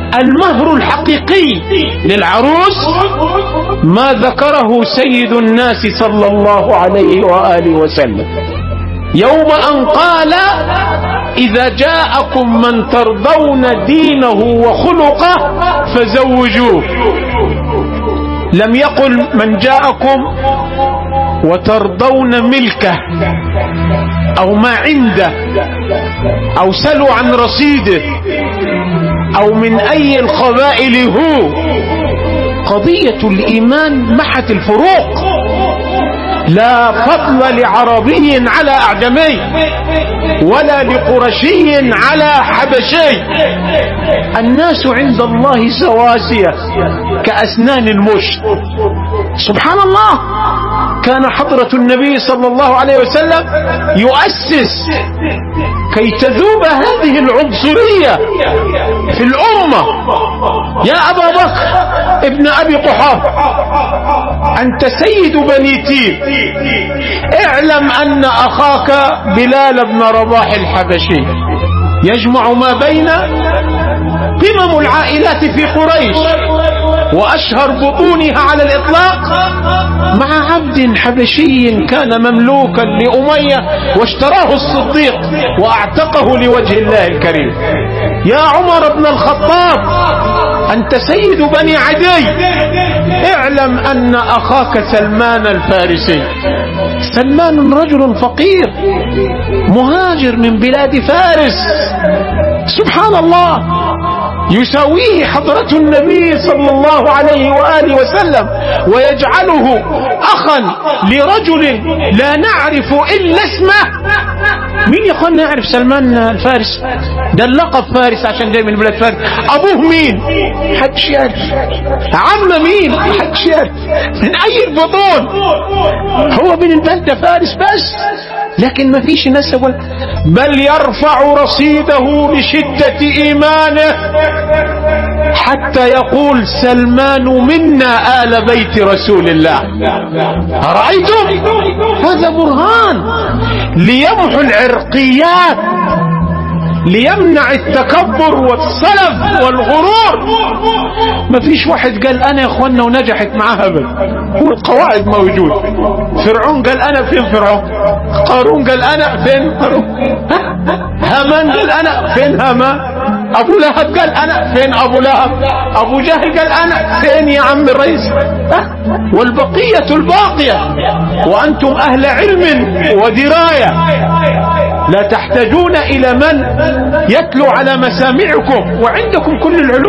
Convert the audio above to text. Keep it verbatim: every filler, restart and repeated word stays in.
المهر الحقيقي للعروس ما ذكره سيد الناس صلى الله عليه وآله وسلم يوم أن قال: إذا جاءكم من ترضون دينه وخلقه فزوجوه. لم يقل من جاءكم وترضون ملكه أو ما عنده أو سلوا عن رصيده أو من أي القبائل هو. قضية الإيمان محت الفروق، لا فضل لعربي على أعجمي ولا لقرشي على حبشي، الناس عند الله سواسية كأسنان المشط. سبحان الله. كان حضرة النبي صلى الله عليه وسلم يؤسس كي تذوب هذه العنصرية في الأمة. يا أبا بكر ابن أبي قحافة، أنت سيد بني تيم، اعلم أن أخاك بلال بن رباح الحبشي يجمع ما بين قمم العائلات في قريش وأشهر بطونها على الإطلاق مع عبد حبشي كان مملوكا لأمية واشتراه الصديق وأعتقه لوجه الله الكريم. يا عمر بن الخطاب، أنت سيد بني عدي، اعلم أن أخاك سلمان الفارسي. سلمان رجل فقير مهاجر من بلاد فارس، سبحان الله، يساويه حضرة النبي صلى الله عليه وآله وسلم ويجعله أخا لرجل لا نعرف إلا اسمه. مين يا أخوانا يعرف سلمان الفارس؟ ده اللقب فارس عشان جاي من بلاد فارس. أبوه مين؟ حدش يعرف. عم مين؟ حدش يعرف. من أي البطون؟ هو من البلدة فارس بس، لكن ما فيش نسب، بل يرفع رصيده بشدة إيمانه حتى يقول: سلمان منا آل بيت رسول الله. أرأيتم؟ هذا برهان ليمحو العرقيات، ليمنع التكبر والسلف والغرور. ما فيش واحد قال أنا يا أخوانا ونجحت معها أبدا، والقواعد موجود. فرعون قال أنا فين فرعون، قارون قال أنا فين قارون، هامان قال أنا فين هامان، أبو لهب قال أنا فين أبو لهب، أبو جهل قال أنا فين يا عم الرئيس. والبقية الباقية، وأنتم أهل علم ودراية، لا تحتاجون إلى من يتلو على مسامعكم، وعندكم كل العلوم.